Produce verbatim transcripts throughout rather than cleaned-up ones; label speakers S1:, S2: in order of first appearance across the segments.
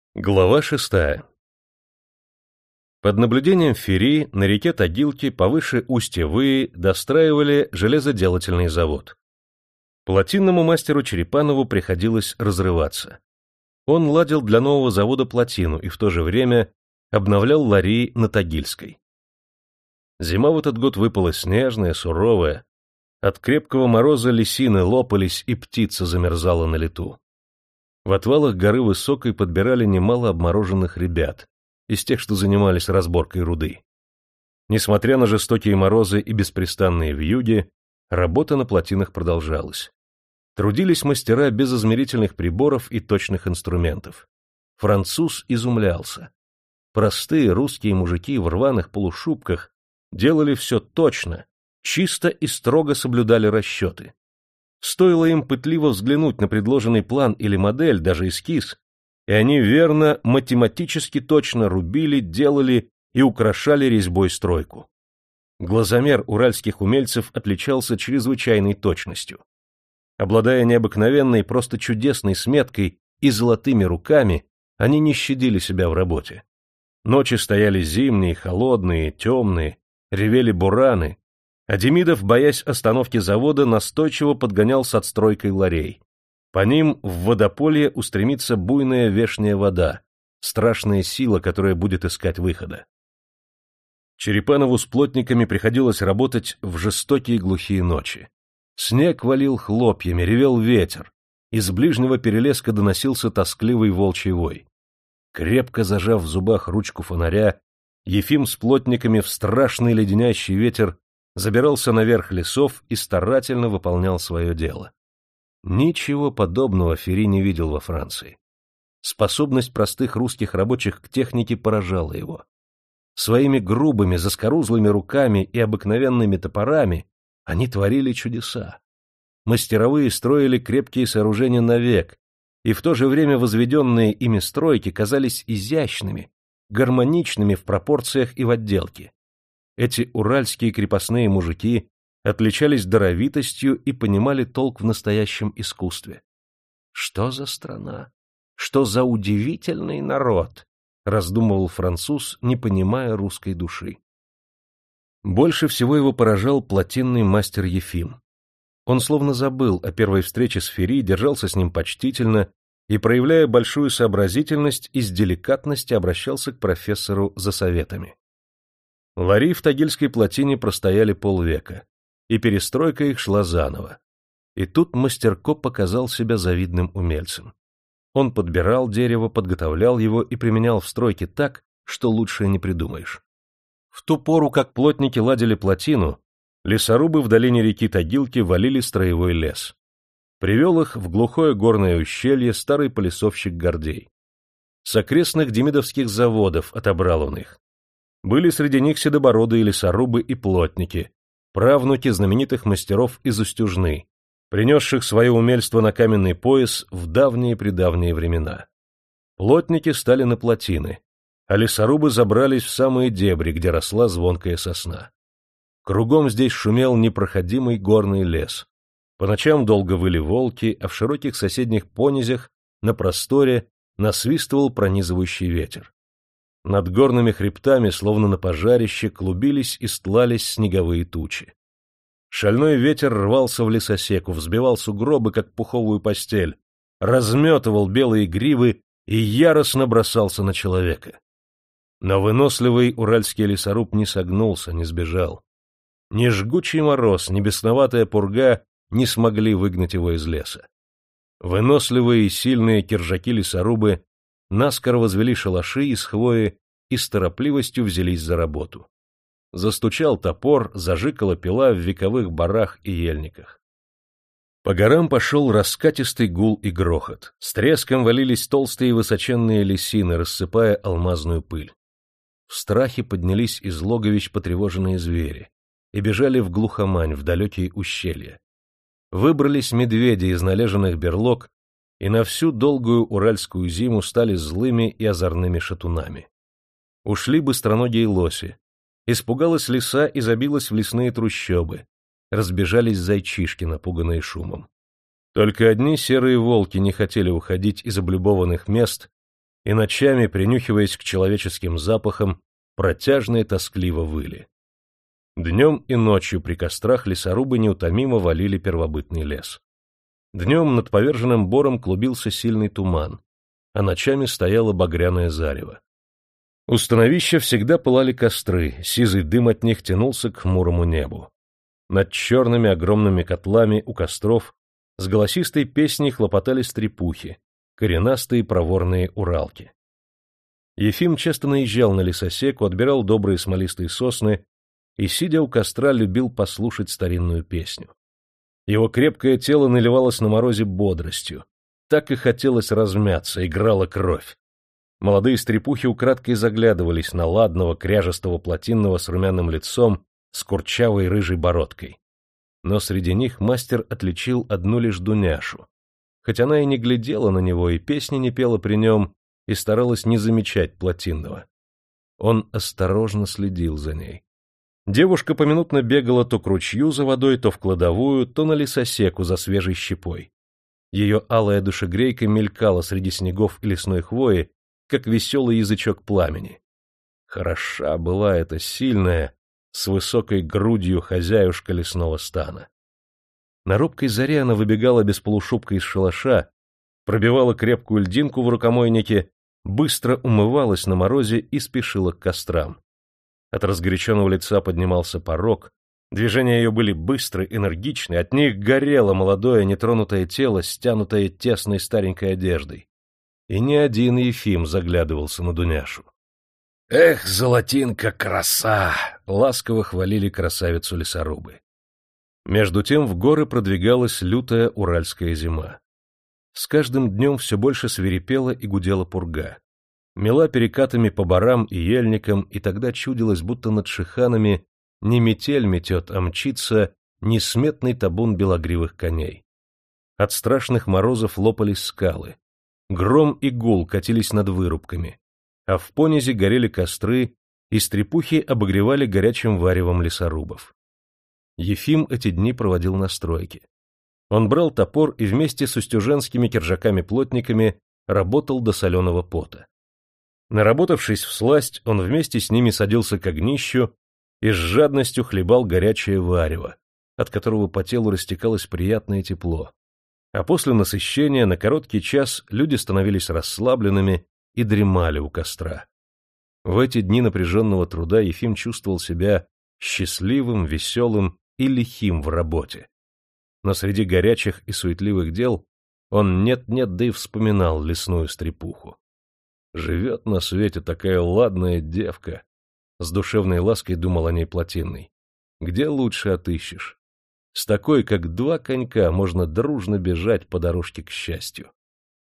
S1: Глава шестая. Под наблюдением Ферри на реке Тагилке повыше устья Выи достраивали железоделательный завод. Плотинному мастеру Черепанову приходилось разрываться. Он ладил для нового завода плотину и в то же время обновлял лари на Тагильской. Зима в этот год выпала снежная, суровая. От крепкого мороза лисины лопались, и птица замерзала на лету. В отвалах горы Высокой подбирали немало обмороженных ребят, из тех, что занимались разборкой руды. Несмотря на жестокие морозы и беспрестанные вьюги, работа на плотинах продолжалась. Трудились мастера без измерительных приборов и точных инструментов. Француз изумлялся. Простые русские мужики в рваных полушубках делали все точно, чисто и строго соблюдали расчеты. Стоило им пытливо взглянуть на предложенный план или модель, даже эскиз, и они верно, математически точно рубили, делали и украшали резьбой стройку. Глазомер уральских умельцев отличался чрезвычайной точностью. Обладая необыкновенной, просто чудесной сметкой и золотыми руками, они не щадили себя в работе. Ночи стояли зимние, холодные, темные, ревели бураны, а Демидов, боясь остановки завода, настойчиво подгонял с отстройкой ларей. По ним в водополье устремится буйная вешняя вода, страшная сила, которая будет искать выхода. Черепанову с плотниками приходилось работать в жестокие глухие ночи. Снег валил хлопьями, ревел ветер, из ближнего перелеска доносился тоскливый волчий вой. Крепко зажав в зубах ручку фонаря, Ефим с плотниками в страшный леденящий ветер забирался наверх лесов и старательно выполнял свое дело. Ничего подобного Ферри не видел во Франции. Способность простых русских рабочих к технике поражала его. Своими грубыми, заскорузлыми руками и обыкновенными топорами они творили чудеса. Мастеровые строили крепкие сооружения навек, и в то же время возведенные ими стройки казались изящными, гармоничными в пропорциях и в отделке. Эти уральские крепостные мужики отличались даровитостью и понимали толк в настоящем искусстве. «Что за страна? Что за удивительный народ?» — раздумывал француз, не понимая русской души. Больше всего его поражал плотинный мастер Ефим. Он словно забыл о первой встрече с Ферри, держался с ним почтительно и, проявляя большую сообразительность и с деликатностью, обращался к профессору за советами. Лари в Тагильской плотине простояли полвека, и перестройка их шла заново. И тут мастерко показал себя завидным умельцем. Он подбирал дерево, подготовлял его и применял в стройке так, что лучше не придумаешь. В ту пору, как плотники ладили плотину, лесорубы в долине реки Тагилки валили строевой лес. Привел их в глухое горное ущелье старый полисовщик Гордей. С окрестных демидовских заводов отобрал он их. Были среди них седобородые лесорубы и плотники, правнуки знаменитых мастеров из Устюжны, принесших свое умельство на каменный пояс в давние-предавние времена. Плотники стали на плотины, а лесорубы забрались в самые дебри, где росла звонкая сосна. Кругом здесь шумел непроходимый горный лес. По ночам долго выли волки, а в широких соседних понизях, на просторе, насвистывал пронизывающий ветер. Над горными хребтами, словно на пожарище, клубились и стлались снеговые тучи. Шальной ветер рвался в лесосеку, взбивал сугробы, как пуховую постель, разметывал белые гривы и яростно бросался на человека. Но выносливый уральский лесоруб не согнулся, не сбежал. Ни жгучий мороз, ни бесноватая пурга не смогли выгнать его из леса. Выносливые и сильные киржаки-лесорубы наскоро возвели шалаши из хвои и с торопливостью взялись за работу. Застучал топор, зажикала пила в вековых барах и ельниках. По горам пошел раскатистый гул и грохот. С треском валились толстые высоченные лисины, рассыпая алмазную пыль. В страхе поднялись из логовищ потревоженные звери и бежали в глухомань, в далекие ущелья. Выбрались медведи из належанных берлог и на всю долгую уральскую зиму стали злыми и озорными шатунами. Ушли быстроногие лоси, испугалась лиса и забилась в лесные трущобы, разбежались зайчишки, напуганные шумом. Только одни серые волки не хотели уходить из облюбованных мест и ночами, принюхиваясь к человеческим запахам, протяжно и тоскливо выли. Днем и ночью при кострах лесорубы неутомимо валили первобытный лес. Днем над поверженным бором клубился сильный туман, а ночами стояло багряное зарево. У становища всегда пылали костры, сизый дым от них тянулся к хмурому небу. Над черными огромными котлами у костров с голосистой песней хлопотали стрепухи, коренастые проворные уралки. Ефим часто наезжал на лесосеку, отбирал добрые смолистые сосны и, сидя у костра, любил послушать старинную песню. Его крепкое тело наливалось на морозе бодростью, так и хотелось размяться, играла кровь. Молодые стрепухи украдкой заглядывались на ладного, кряжестого плотинного с румяным лицом, с курчавой рыжей бородкой. Но среди них мастер отличил одну лишь Дуняшу. Хоть она и не глядела на него, и песни не пела при нем, и старалась не замечать плотинного. Он осторожно следил за ней. Девушка поминутно бегала то к ручью за водой, то в кладовую, то на лесосеку за свежей щепой. Ее алая душегрейка мелькала среди снегов и лесной хвои, как веселый язычок пламени. Хороша была эта сильная, с высокой грудью хозяюшка лесного стана. На робкой заре она выбегала без полушубка из шалаша, пробивала крепкую льдинку в рукомойнике, быстро умывалась на морозе и спешила к кострам. От разгоряченного лица поднимался порог, движения ее были быстры, энергичны, от них горело молодое нетронутое тело, стянутое тесной старенькой одеждой. И ни один Ефим заглядывался на Дуняшу. «Эх, золотинка, краса!» — ласково хвалили красавицу лесорубы. Между тем в горы продвигалась лютая уральская зима. С каждым днем все больше свирепела и гудела пурга. Мела перекатами по барам и ельникам, и тогда чудилось, будто над шиханами не метель метет, а мчится несметный табун белогривых коней. От страшных морозов лопались скалы. Гром и гул катились над вырубками, а в понезе горели костры, и стрепухи обогревали горячим варевом лесорубов. Ефим эти дни проводил на стройке. Он брал топор и вместе с устюженскими киржаками-плотниками работал до соленого пота. Наработавшись всласть, он вместе с ними садился к огнищу и с жадностью хлебал горячее варево, от которого по телу растекалось приятное тепло. А после насыщения на короткий час люди становились расслабленными и дремали у костра. В эти дни напряженного труда Ефим чувствовал себя счастливым, веселым и лихим в работе. Но среди горячих и суетливых дел он нет-нет, да и вспоминал лесную стрепуху. Живет на свете такая ладная девка, с душевной лаской думал о ней Плотинный. Где лучше отыщешь? С такой, как два конька, можно дружно бежать по дорожке к счастью.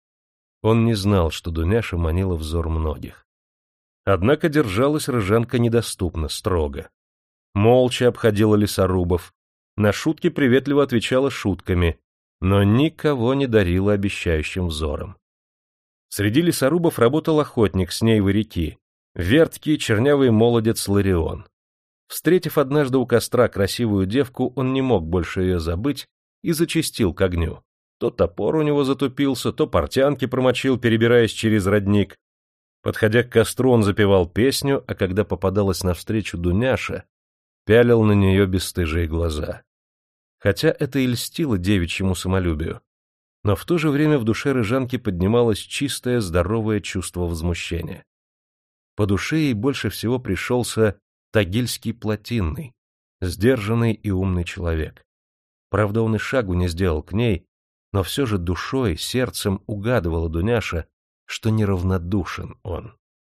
S1: Он не знал, что Дуняша манила взор многих. Однако держалась рыжанка недоступно, строго. Молча обходила лесорубов, на шутки приветливо отвечала шутками, но никого не дарила обещающим взором. Среди лесорубов работал охотник с Нейвы реки, верткий чернявый молодец Ларион. Встретив однажды у костра красивую девку, он не мог больше ее забыть и зачастил к огню. То топор у него затупился, то портянки промочил, перебираясь через родник. Подходя к костру, он запевал песню, а когда попадалась навстречу Дуняша, пялил на нее бесстыжие глаза. Хотя это и льстило девичьему самолюбию, но в то же время в душе рыжанки поднималось чистое, здоровое чувство возмущения. По душе ей больше всего пришелся Тагильский Плотинный, сдержанный и умный человек. Правда, он и шагу не сделал к ней, но все же душой, сердцем угадывала Дуняша, что неравнодушен он.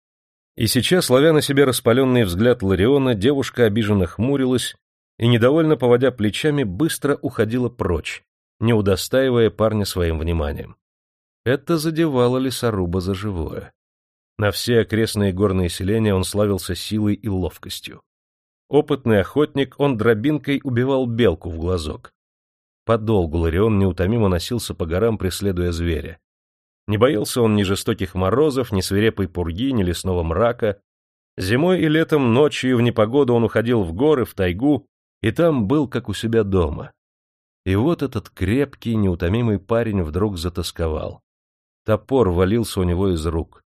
S1: И сейчас, ловя на себе распаленный взгляд Лариона, девушка обиженно хмурилась и, недовольно поводя плечами, быстро уходила прочь, не удостаивая парня своим вниманием. Это задевало лесоруба за живое. На все окрестные горные селения он славился силой и ловкостью. Опытный охотник, он дробинкой убивал белку в глазок. Подолгу Ларион неутомимо носился по горам, преследуя зверя. Не боялся он ни жестоких морозов, ни свирепой пурги, ни лесного мрака. Зимой и летом, ночью и в непогоду он уходил в горы, в тайгу, и там был, как у себя дома. И вот этот крепкий, неутомимый парень вдруг затосковал. Топор валился у него из рук.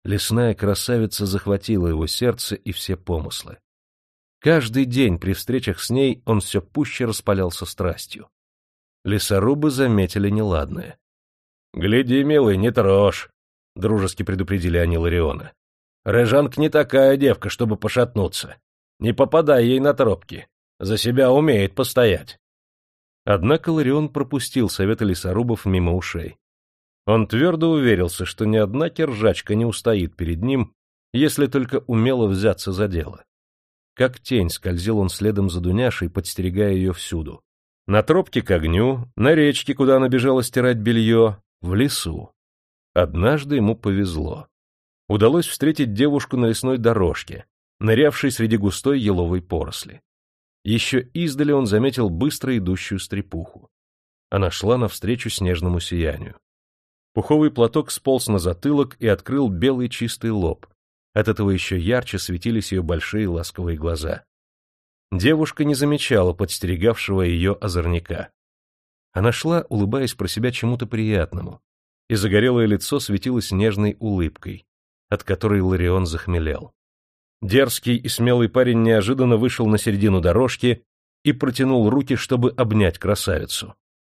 S1: Лесная красавица захватила его сердце и все помыслы. Каждый день при встречах с ней он все пуще распалялся страстью. Лесорубы заметили неладное. — Гляди, милый, не трожь, — дружески предупредили они Лариона. — Рыжанка не такая девка, чтобы пошатнуться. Не попадай ей на тропки. За себя умеет постоять. Однако Ларион пропустил советы лесорубов мимо ушей. Он твердо уверился, что ни одна киржачка не устоит перед ним, если только умело взяться за дело. Как тень скользил он следом за Дуняшей, подстерегая ее всюду. На тропке к огню, на речке, куда она бежала стирать белье, в лесу. Однажды ему повезло. Удалось встретить девушку на лесной дорожке, нырявшей среди густой еловой поросли. Еще издали он заметил быстро идущую стрепуху. Она шла навстречу снежному сиянию. Пуховый платок сполз на затылок и открыл белый чистый лоб. От этого еще ярче светились ее большие ласковые глаза. Девушка не замечала подстерегавшего ее озорника. Она шла, улыбаясь про себя чему-то приятному, и загорелое лицо светилось нежной улыбкой, от которой Ларион захмелел. Дерзкий и смелый парень неожиданно вышел на середину дорожки и протянул руки, чтобы обнять красавицу.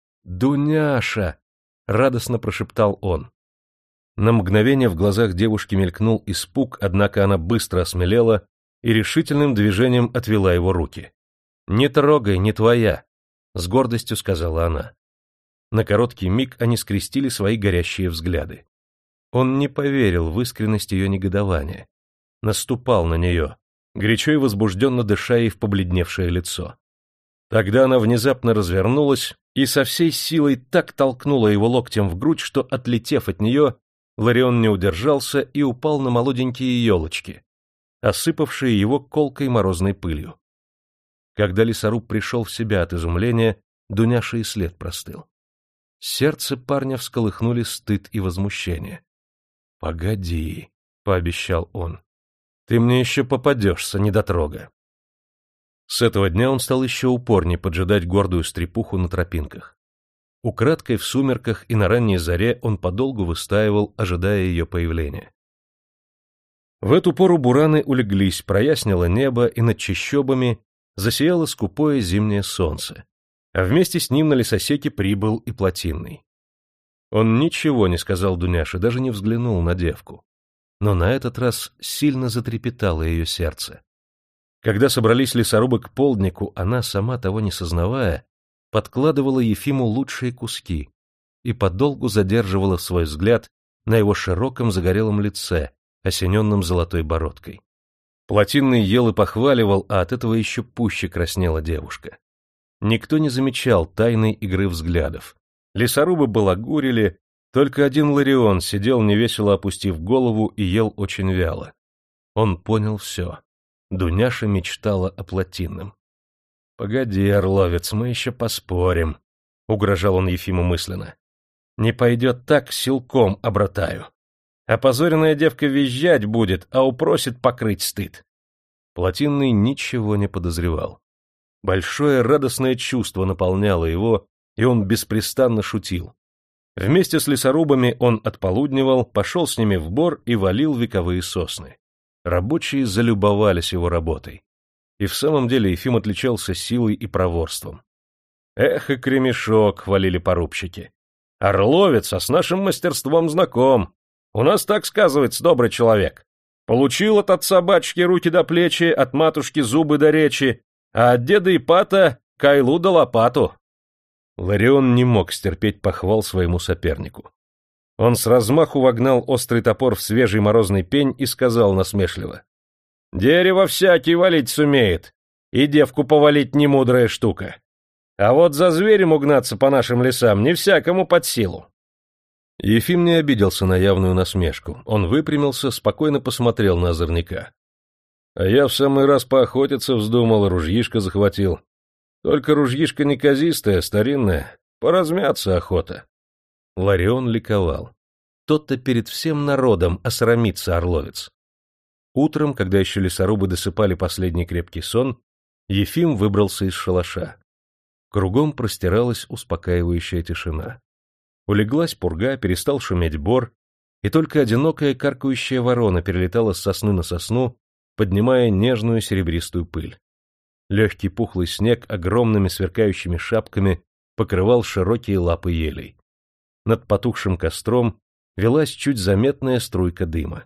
S1: «Дуняша!» — радостно прошептал он. На мгновение в глазах девушки мелькнул испуг, однако она быстро осмелела и решительным движением отвела его руки. «Не трогай, не твоя!» — с гордостью сказала она. На короткий миг они скрестили свои горящие взгляды. Он не поверил в искренность ее негодования. Наступал на нее, горячо и возбужденно дыша ей в побледневшее лицо. Тогда она внезапно развернулась и со всей силой так толкнула его локтем в грудь, что, отлетев от нее, Ларион не удержался и упал на молоденькие елочки, осыпавшие его колкой морозной пылью. Когда лесоруб пришел в себя от изумления, Дуняша и след простыл. Сердце парня всколыхнули стыд и возмущение. — Погоди, — пообещал он, — ты мне еще попадешься, недотрога. С этого дня он стал еще упорнее поджидать гордую стрепуху на тропинках. Украдкой в сумерках и на ранней заре он подолгу выстаивал, ожидая ее появления. В эту пору бураны улеглись, прояснило небо, и над чащобами засияло скупое зимнее солнце, а вместе с ним на лесосеке прибыл и Плотинный. Он ничего не сказал Дуняше, даже не взглянул на девку. Но на этот раз сильно затрепетало ее сердце. Когда собрались лесорубы к полднику, она, сама того не сознавая, подкладывала Ефиму лучшие куски и подолгу задерживала свой взгляд на его широком загорелом лице, осененном золотой бородкой. Плотинный ел и похваливал, а от этого еще пуще краснела девушка. Никто не замечал тайной игры взглядов. Лесорубы балагурили, только один Ларион сидел, невесело опустив голову, и ел очень вяло. Он понял все. Дуняша мечтала о Плотинном. — Погоди, орловец, мы еще поспорим, — угрожал он Ефиму мысленно. — Не пойдет так, силком обратаю. Опозоренная девка визжать будет, а упросит покрыть стыд. Плотинный ничего не подозревал. Большое радостное чувство наполняло его, и он беспрестанно шутил. Вместе с лесорубами он отполудневал, пошел с ними в бор и валил вековые сосны. Рабочие залюбовались его работой. И в самом деле Ефим отличался силой и проворством. «Эх и кремешок», — хвалили порубщики. «Орловец, а с нашим мастерством знаком. У нас так сказывается добрый человек. Получил от отца батюшки руки до плечи, от матушки зубы до речи, а от деда Ипата кайлу да лопату». Ларион не мог стерпеть похвал своему сопернику. Он с размаху вогнал острый топор в свежий морозный пень и сказал насмешливо: «Дерево всякий валить сумеет, и девку повалить не мудрая штука. А вот за зверем угнаться по нашим лесам не всякому под силу». Ефим не обиделся на явную насмешку. Он выпрямился, спокойно посмотрел на озорника. «А я в самый раз поохотиться вздумал, ружьишко захватил. Только ружьишко неказистое, старинное, поразмяться охота». Ларион ликовал. Тот-то перед всем народом осрамится орловец. Утром, когда еще лесорубы досыпали последний крепкий сон, Ефим выбрался из шалаша. Кругом простиралась успокаивающая тишина. Улеглась пурга, перестал шуметь бор, и только одинокая каркающая ворона перелетала с сосны на сосну, поднимая нежную серебристую пыль. Легкий пухлый снег огромными сверкающими шапками покрывал широкие лапы елей. Над потухшим костром велась чуть заметная струйка дыма.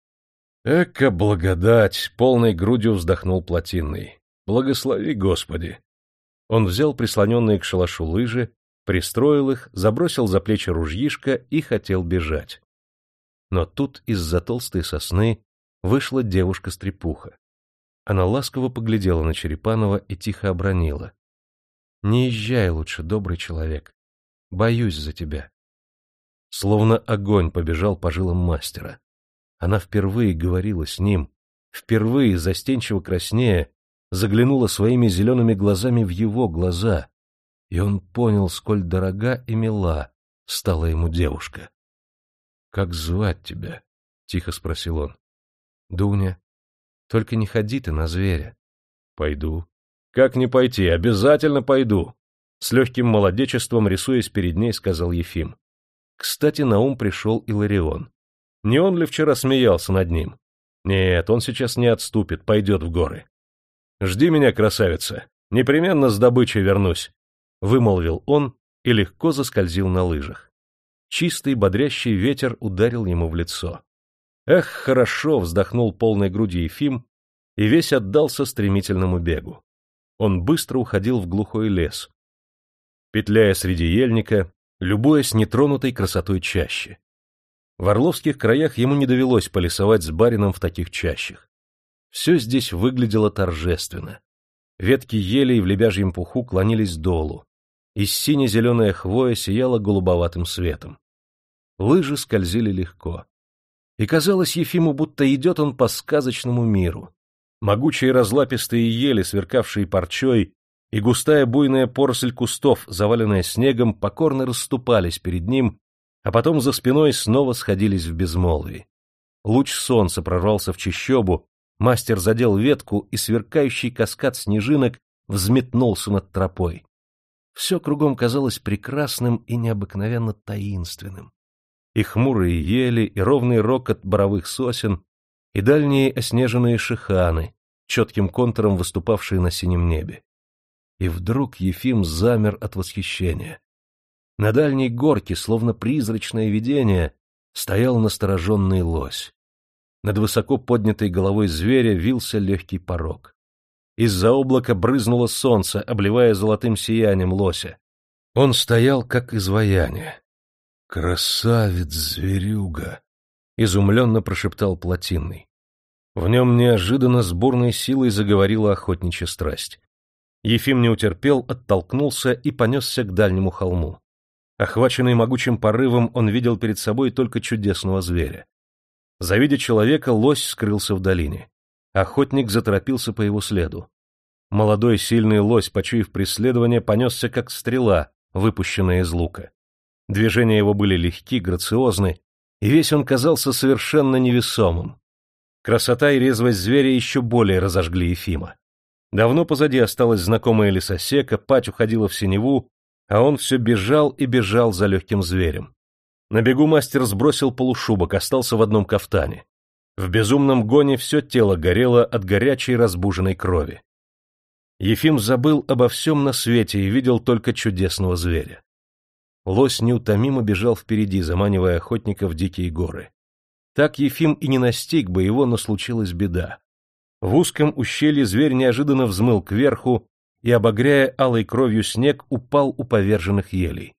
S1: «Эка благодать!» — полной грудью вздохнул Плотинный. «Благослови, Господи!» Он взял прислоненные к шалашу лыжи, пристроил их, забросил за плечи ружьишко и хотел бежать. Но тут из-за толстой сосны вышла девушка-стрепуха. Она ласково поглядела на Черепанова и тихо обронила: «Не езжай лучше, добрый человек. Боюсь за тебя». Словно огонь побежал по жилам мастера. Она впервые говорила с ним, впервые, застенчиво краснея, заглянула своими зелеными глазами в его глаза, и он понял, сколь дорога и мила стала ему девушка. — Как звать тебя? — тихо спросил он. — Дуня. Только не ходи ты на зверя. — Пойду. — Как не пойти? Обязательно пойду. С легким молодечеством, рисуясь перед ней, сказал Ефим. Кстати, на ум пришел Иларион. Не он ли вчера смеялся над ним? Нет, он сейчас не отступит, пойдет в горы. — Жди меня, красавица, непременно с добычей вернусь, — вымолвил он и легко заскользил на лыжах. Чистый бодрящий ветер ударил ему в лицо. Эх, хорошо, вздохнул полной грудью Ефим и весь отдался стремительному бегу. Он быстро уходил в глухой лес, петляя среди ельника, любуясь нетронутой красотой чащи. В Орловских краях ему не довелось полесовать с барином в таких чащах. Все здесь выглядело торжественно. Ветки елей в лебяжьем пуху клонились долу, и сине-зеленая хвоя сияла голубоватым светом. Лыжи скользили легко. И казалось Ефиму, будто идет он по сказочному миру. Могучие разлапистые ели, сверкавшие парчой, и густая буйная поросль кустов, заваленная снегом, покорно расступались перед ним, а потом за спиной снова сходились в безмолвии. Луч солнца прорвался в чащобу, мастер задел ветку, и сверкающий каскад снежинок взметнулся над тропой. Все кругом казалось прекрасным и необыкновенно таинственным. И хмурые ели, и ровный рокот боровых сосен, и дальние оснеженные шиханы, четким контуром выступавшие на синем небе. И вдруг Ефим замер от восхищения. На дальней горке, словно призрачное видение, стоял настороженный лось. Над высоко поднятой головой зверя вился легкий порог. Из-за облака брызнуло солнце, обливая золотым сиянием лося. Он стоял, как изваяние. — Красавец, зверюга! — изумленно прошептал Плотинный. В нем неожиданно с бурной силой заговорила охотничья страсть. Ефим не утерпел, оттолкнулся и понесся к дальнему холму. Охваченный могучим порывом, он видел перед собой только чудесного зверя. Завидя человека, лось скрылся в долине. Охотник заторопился по его следу. Молодой сильный лось, почуяв преследование, понесся как стрела, выпущенная из лука. Движения его были легки, грациозны, и весь он казался совершенно невесомым. Красота и резвость зверя еще более разожгли Ефима. Давно позади осталась знакомая лесосека, пать уходила в синеву, а он все бежал и бежал за легким зверем. На бегу мастер сбросил полушубок, остался в одном кафтане. В безумном гоне все тело горело от горячей разбуженной крови. Ефим забыл обо всем на свете и видел только чудесного зверя. Лось неутомимо бежал впереди, заманивая охотника в дикие горы. Так Ефим и не настиг бы его, но случилась беда. В узком ущелье зверь неожиданно взмыл кверху и, обогряя алой кровью снег, упал у поверженных елей.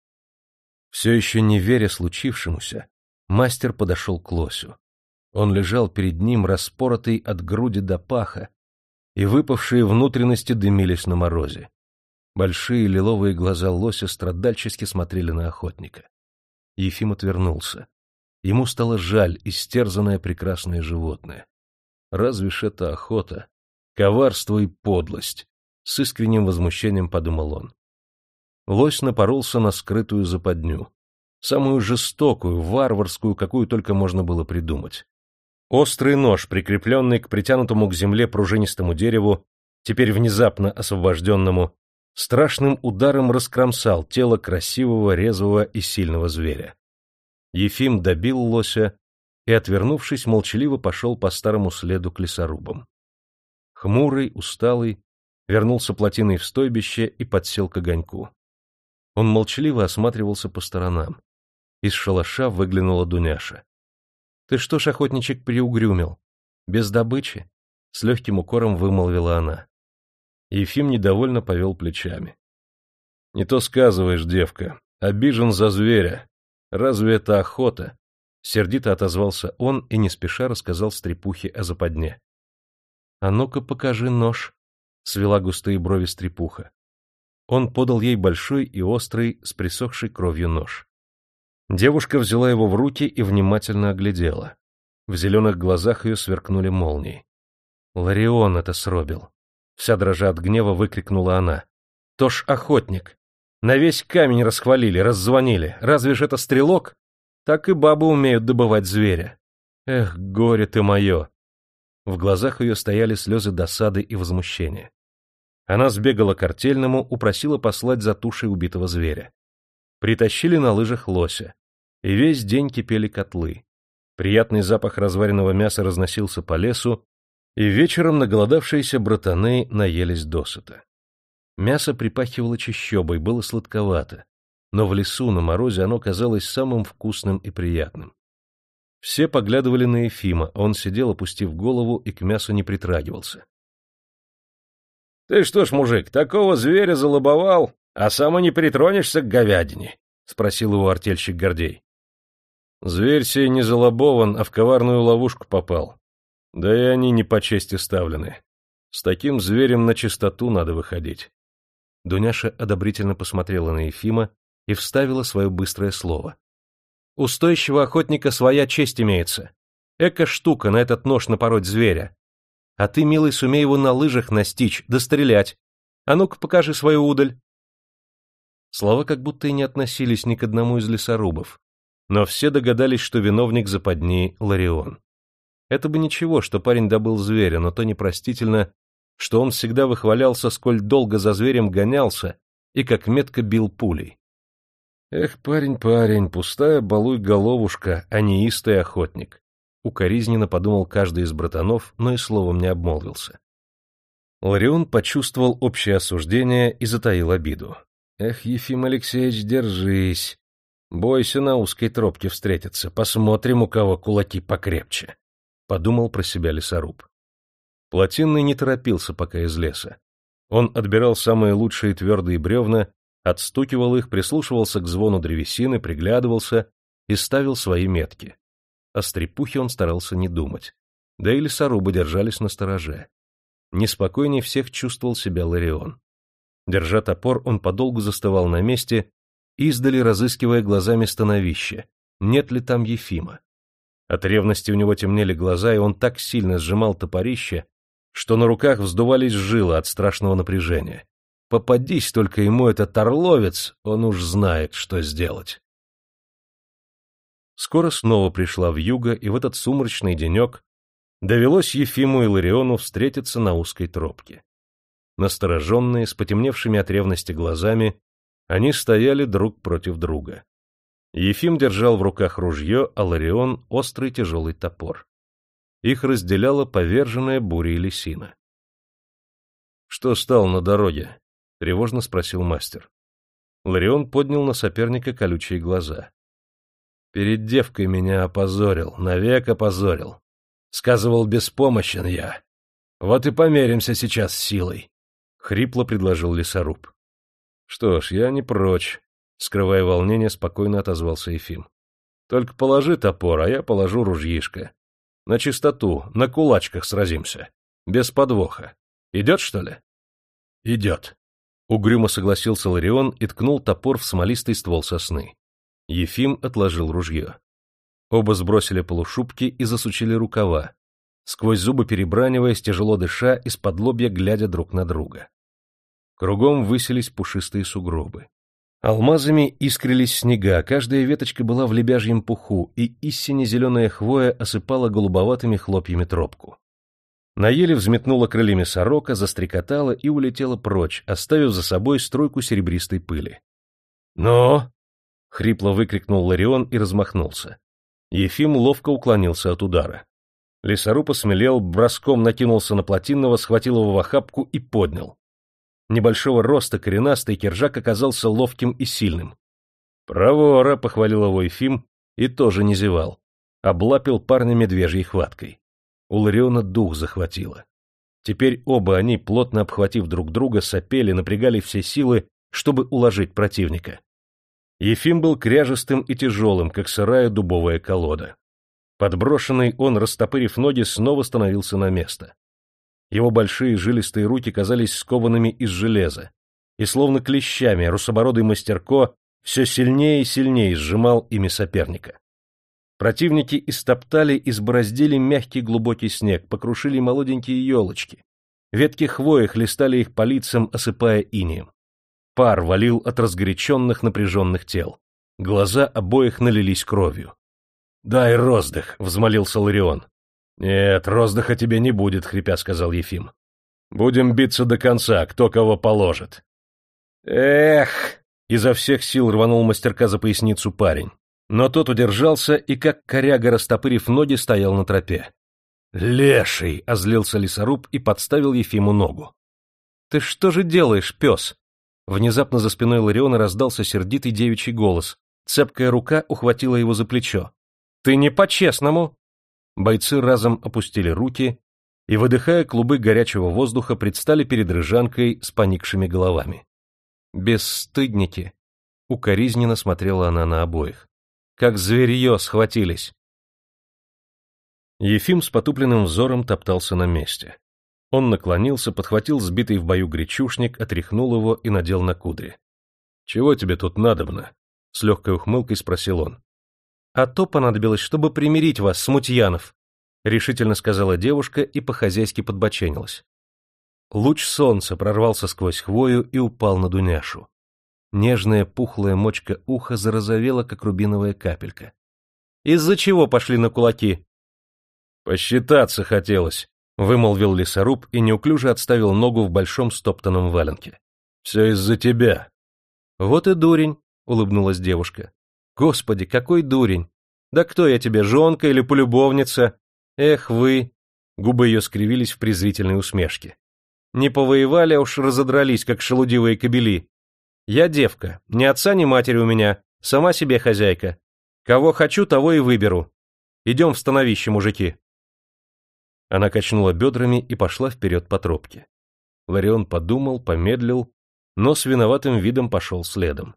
S1: Все еще не веря случившемуся, мастер подошел к лосю. Он лежал перед ним, распоротый от груди до паха, и выпавшие внутренности дымились на морозе. Большие лиловые глаза лося страдальчески смотрели на охотника. Ефим отвернулся. Ему стало жаль истерзанное прекрасное животное. Разве ж это охота? Коварство и подлость! С искренним возмущением подумал он. Лось напоролся на скрытую западню. Самую жестокую, варварскую, какую только можно было придумать. Острый нож, прикрепленный к притянутому к земле пружинистому дереву, теперь внезапно освобожденному, страшным ударом раскромсал тело красивого, резвого и сильного зверя. Ефим добил лося и, отвернувшись, молчаливо пошел по старому следу к лесорубам. Хмурый, усталый, вернулся плотиной в стойбище и подсел к огоньку. Он молчаливо осматривался по сторонам. Из шалаша выглянула Дуняша. — Ты что ж, охотничек, приугрюмил? Без добычи? — с легким укором вымолвила она. Ефим недовольно повел плечами. — Не то сказываешь, девка, обижен за зверя. Разве это охота? — сердито отозвался он и не спеша рассказал Стрепухе о западне. — А ну-ка покажи нож, — свела густые брови Стрепуха. Он подал ей большой и острый, с присохшей кровью нож. Девушка взяла его в руки и внимательно оглядела. В зеленых глазах ее сверкнули молнии. Ларион это сробил. Вся дрожа от гнева выкрикнула она. То ж охотник. На весь камень расхвалили, раззвонили. Разве ж это стрелок? Так и бабы умеют добывать зверя. Эх, горе ты мое! В глазах ее стояли слезы досады и возмущения. Она сбегала к артельному, упросила послать за тушей убитого зверя. Притащили на лыжах лося. И весь день кипели котлы. Приятный запах разваренного мяса разносился по лесу, и вечером наголодавшиеся братаны наелись досыта. Мясо припахивало чащобой, было сладковато, но в лесу на морозе оно казалось самым вкусным и приятным. Все поглядывали на Ефима, а он сидел, опустив голову, и к мясу не притрагивался. — Ты что ж, мужик, такого зверя залобовал, а сам и не притронешься к говядине? — спросил его артельщик Гордей. — Зверь сей не залобован, а в коварную ловушку попал. Да и они не по чести ставлены. С таким зверем на чистоту надо выходить. Дуняша одобрительно посмотрела на Ефима и вставила свое быстрое слово. — У стоящего охотника своя честь имеется. Эка штука на этот нож напороть зверя. А ты, милый, сумей его на лыжах настичь, да стрелять. А ну-ка покажи свою удаль. Слова как будто и не относились ни к одному из лесорубов, но все догадались, что виновник западни — Ларион. Это бы ничего, что парень добыл зверя, но то непростительно, что он всегда выхвалялся, сколь долго за зверем гонялся и как метко бил пулей. Эх, парень, парень, пустая балуй-головушка, а не истый охотник. Укоризненно подумал каждый из братанов, но и словом не обмолвился. Ларион почувствовал общее осуждение и затаил обиду. Эх, Ефим Алексеевич, держись. Бойся на узкой тропке встретиться, посмотрим, у кого кулаки покрепче. Подумал про себя лесоруб. Плотинный не торопился пока из леса. Он отбирал самые лучшие твердые бревна, отстукивал их, прислушивался к звону древесины, приглядывался и ставил свои метки. О Стрепухе он старался не думать. Да и лесорубы держались настороже. Неспокойней всех чувствовал себя Ларион. Держа топор, он подолгу застывал на месте, издали разыскивая глазами становище, нет ли там Ефима. От ревности у него темнели глаза, и он так сильно сжимал топорище, что на руках вздувались жилы от страшного напряжения. Попадись только ему этот орловец, он уж знает, что сделать. Скоро снова пришла вьюга, и в этот сумрачный денек довелось Ефиму и Лариону встретиться на узкой тропке. Настороженные, с потемневшими от ревности глазами, они стояли друг против друга. Ефим держал в руках ружье, а Ларион — острый тяжелый топор. Их разделяла поверженная бурей лисина. — Что стал на дороге? — тревожно спросил мастер. Ларион поднял на соперника колючие глаза. — Перед девкой меня опозорил, навек опозорил. Сказывал, беспомощен я. Вот и померимся сейчас силой. — хрипло предложил лесоруб. — Что ж, я не прочь. Скрывая волнение, спокойно отозвался Ефим. — Только положи топор, а я положу ружьишко. На чистоту, на кулачках сразимся. Без подвоха. Идет, что ли? — Идет. Угрюмо согласился Ларион и ткнул топор в смолистый ствол сосны. Ефим отложил ружье. Оба сбросили полушубки и засучили рукава, сквозь зубы перебраниваясь, тяжело дыша, из-под лобья глядя друг на друга. Кругом высились пушистые сугробы. Алмазами искрились снега, каждая веточка была в лебяжьем пуху, и истине зеленая хвоя осыпала голубоватыми хлопьями тропку. На еле взметнула крыльями сорока, застрекотала и улетела прочь, оставив за собой струйку серебристой пыли. — Ну? — хрипло выкрикнул Ларион и размахнулся. Ефим ловко уклонился от удара. Лесоруб осмелел, броском накинулся на Плотинного, схватил его в охапку и поднял. Небольшого роста коренастый Кержак оказался ловким и сильным. «Проворо!» — похвалил его Ефим и тоже не зевал. Облапил парня медвежьей хваткой. У Лариона дух захватило. Теперь оба они, плотно обхватив друг друга, сопели, напрягали все силы, чтобы уложить противника. Ефим был кряжестым и тяжелым, как сырая дубовая колода. Подброшенный он, растопырив ноги, снова становился на место. Его большие жилистые руки казались скованными из железа, и словно клещами русобородый мастерко все сильнее и сильнее сжимал ими соперника. Противники истоптали, избороздили мягкий глубокий снег, покрушили молоденькие елочки. Ветки хвои хлестали их по лицам, осыпая инеем. Пар валил от разгоряченных напряженных тел. Глаза обоих налились кровью. — Дай роздых, — взмолился Ларион. — Нет, роздыха тебе не будет, — хрипя сказал Ефим. — Будем биться до конца, кто кого положит. — Эх! — изо всех сил рванул мастерка за поясницу парень. Но тот удержался и, как коряга растопырив ноги, стоял на тропе. — Леший! — озлился лесоруб и подставил Ефиму ногу. — Ты что же делаешь, пес? Внезапно за спиной Лариона раздался сердитый девичий голос. Цепкая рука ухватила его за плечо. — Ты не по-честному! Бойцы разом опустили руки и, выдыхая клубы горячего воздуха, предстали перед Рыжанкой с поникшими головами. — Бесстыдники! — укоризненно смотрела она на обоих. — Как зверье схватились! Ефим с потупленным взором топтался на месте. Он наклонился, подхватил сбитый в бою гречушник, отряхнул его и надел на кудри. — Чего тебе тут надобно? — с легкой ухмылкой спросил он. — А то понадобилось, чтобы примирить вас, смутьянов, — решительно сказала девушка и по-хозяйски подбоченилась. Луч солнца прорвался сквозь хвою и упал на Дуняшу. Нежная пухлая мочка уха зарозовела, как рубиновая капелька. — Из-за чего пошли на кулаки? — Посчитаться хотелось, — вымолвил лесоруб и неуклюже отставил ногу в большом стоптанном валенке. — Все из-за тебя. — Вот и дурень, — улыбнулась девушка. — Господи, какой дурень! Да кто я тебе, жонка или полюбовница? Эх вы! Губы ее скривились в презрительной усмешке. Не повоевали, а уж разодрались, как шелудивые кобели. Я девка, ни отца, ни матери у меня, сама себе хозяйка. Кого хочу, того и выберу. Идем в становище, мужики. Она качнула бедрами и пошла вперед по тропке. Ларион подумал, помедлил, но с виноватым видом пошел следом.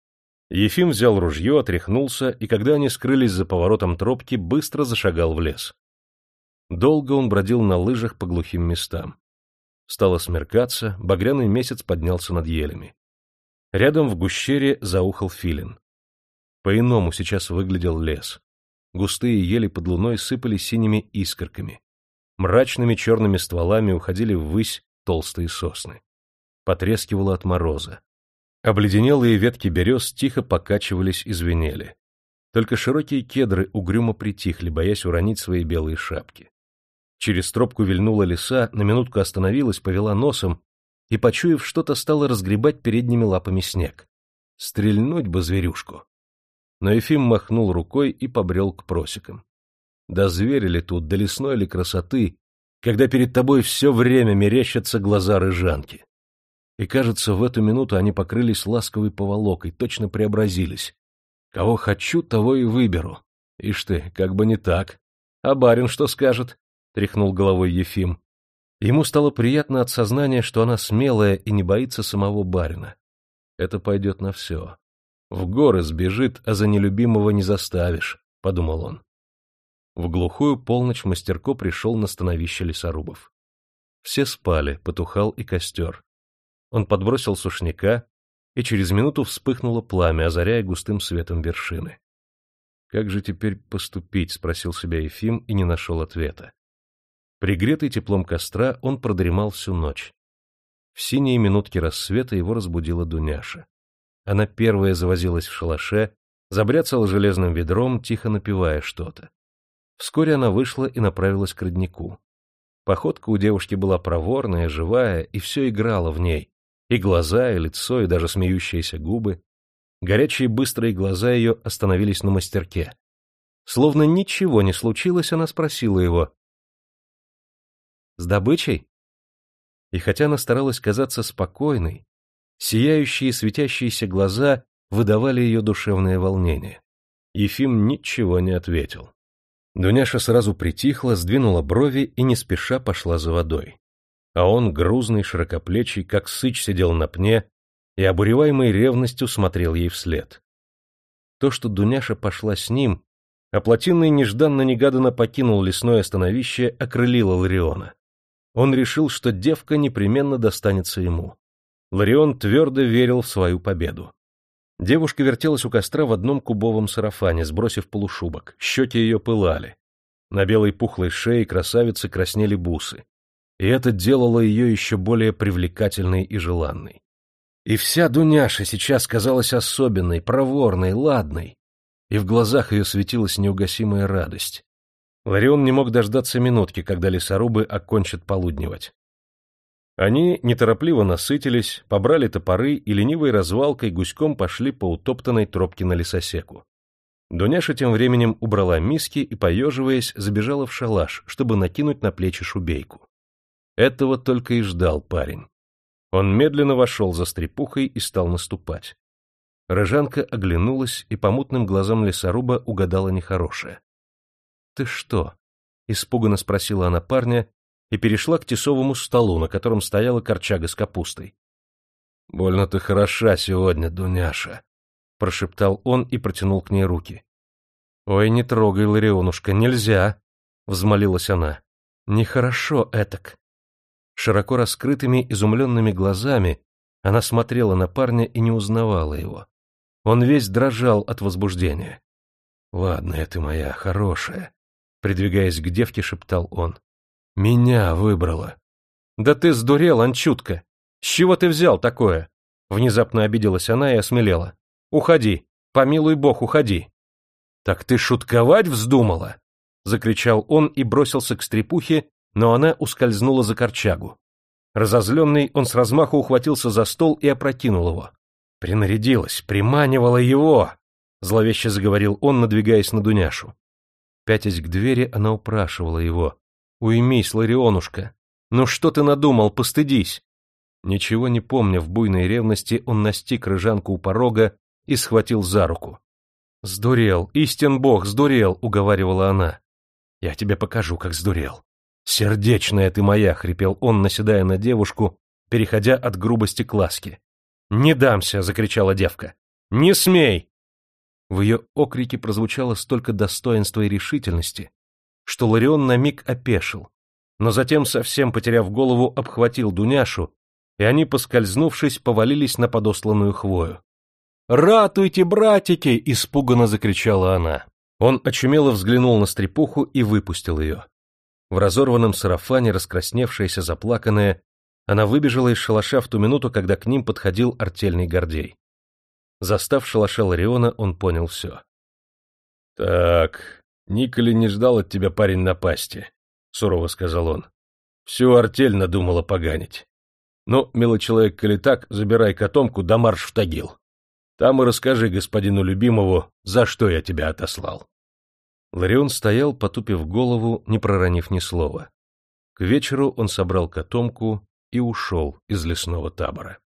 S1: Ефим взял ружье, отряхнулся, и когда они скрылись за поворотом тропки, быстро зашагал в лес. Долго он бродил на лыжах по глухим местам. Стало смеркаться, багряный месяц поднялся над елями. Рядом в гущере заухал филин. По-иному сейчас выглядел лес. Густые ели под луной сыпали синими искорками. Мрачными черными стволами уходили ввысь толстые сосны. Потрескивало от мороза. Обледенелые ветки берез тихо покачивались и звенели. Только широкие кедры угрюмо притихли, боясь уронить свои белые шапки. Через тропку вильнула лиса, на минутку остановилась, повела носом и, почуяв что-то, стала разгребать передними лапами снег. Стрельнуть бы зверюшку. Но Ефим махнул рукой и побрел к просекам. Да зверь ли тут, да лесной ли красоты, когда перед тобой все время мерещатся глаза рыжанки. И, кажется, в эту минуту они покрылись ласковой поволокой, точно преобразились. Кого хочу, того и выберу. Ишь ты, как бы не так. А барин что скажет? — тряхнул головой Ефим. Ему стало приятно от сознания, что она смелая и не боится самого барина. Это пойдет на все. В горы сбежит, а за нелюбимого не заставишь, — подумал он. В глухую полночь мастерко пришел на становище лесорубов. Все спали, потухал и костер. Он подбросил сушняка, и через минуту вспыхнуло пламя, озаряя густым светом вершины. «Как же теперь поступить?» — спросил себя Ефим и не нашел ответа. Пригретый теплом костра, он продремал всю ночь. В синие минутки рассвета его разбудила Дуняша. Она первая завозилась в шалаше, забряцала железным ведром, тихо напевая что-то. Вскоре она вышла и направилась к роднику. Походка у девушки была проворная, живая, и все играло в ней. И глаза, и лицо, и даже смеющиеся губы. Горячие быстрые глаза ее остановились на мастерке. Словно ничего не случилось, она спросила его: «С добычей?» И хотя она старалась казаться спокойной, сияющие светящиеся глаза выдавали ее душевное волнение. Ефим ничего не ответил. Дуняша сразу притихла, сдвинула брови и не спеша пошла за водой. А он, грузный, широкоплечий, как сыч, сидел на пне и, обуреваемый ревностью, смотрел ей вслед. То, что Дуняша пошла с ним, а Плотинный нежданно-негаданно покинул лесное становище, окрылило Лариона. Он решил, что девка непременно достанется ему. Ларион твердо верил в свою победу. Девушка вертелась у костра в одном кубовом сарафане, сбросив полушубок, щеки ее пылали. На белой пухлой шее красавицы краснели бусы. И это делало ее еще более привлекательной и желанной. И вся Дуняша сейчас казалась особенной, проворной, ладной, и в глазах ее светилась неугасимая радость. Ларион не мог дождаться минутки, когда лесорубы окончат полудневать. Они неторопливо насытились, побрали топоры и ленивой развалкой гуськом пошли по утоптанной тропке на лесосеку. Дуняша тем временем убрала миски и, поеживаясь, забежала в шалаш, чтобы накинуть на плечи шубейку. Этого только и ждал парень. Он медленно вошел за стрепухой и стал наступать. Рыжанка оглянулась и по мутным глазам лесоруба угадала нехорошее. — Ты что? — испуганно спросила она парня и перешла к тесовому столу, на котором стояла корчага с капустой. — Больно ты хороша сегодня, Дуняша, — прошептал он и протянул к ней руки. — Ой, не трогай, Ларионушка, нельзя, — взмолилась она. — Нехорошо этак. Широко раскрытыми изумленными глазами она смотрела на парня и не узнавала его. Он весь дрожал от возбуждения. — Ладно, ты моя хорошая, — придвигаясь к девке, шептал он. — Меня выбрала. — Да ты сдурел, Анчутка! С чего ты взял такое? Внезапно обиделась она и осмелела. — Уходи, помилуй бог, уходи. — Так ты шутковать вздумала? — закричал он и бросился к стрепухе, но она ускользнула за корчагу. Разозленный, он с размаху ухватился за стол и опрокинул его. «Принарядилась, приманивала его!» — зловеще заговорил он, надвигаясь на Дуняшу. Пятясь к двери, она упрашивала его. «Уймись, Ларионушка! Ну что ты надумал, постыдись!» Ничего не помня в буйной ревности, он настиг Рыжанку у порога и схватил за руку. «Сдурел, истин бог, сдурел!» — уговаривала она. «Я тебе покажу, как сдурел!» «Сердечная ты моя!» — хрипел он, наседая на девушку, переходя от грубости к ласке. «Не дамся!» — закричала девка. «Не смей!» В ее окрике прозвучало столько достоинства и решительности, что Ларион на миг опешил, но затем, совсем потеряв голову, обхватил Дуняшу, и они, поскользнувшись, повалились на подосланную хвою. «Ратуйте, братики!» — испуганно закричала она. Он очумело взглянул на стрепуху и выпустил ее. В разорванном сарафане, раскрасневшаяся, заплаканная, она выбежала из шалаша в ту минуту, когда к ним подходил артельный Гордей. Застав в шалаше Лариона, он понял все. — Так, Николи не ждал от тебя парень напасти, — сурово сказал он. — Всю артель надумала поганить. Ну, милый человек, коли так, забирай котомку да марш в Тагил. Там и расскажи господину любимому, за что я тебя отослал. Ларион стоял, потупив голову, не проронив ни слова. К вечеру он собрал котомку и ушел из лесного табора.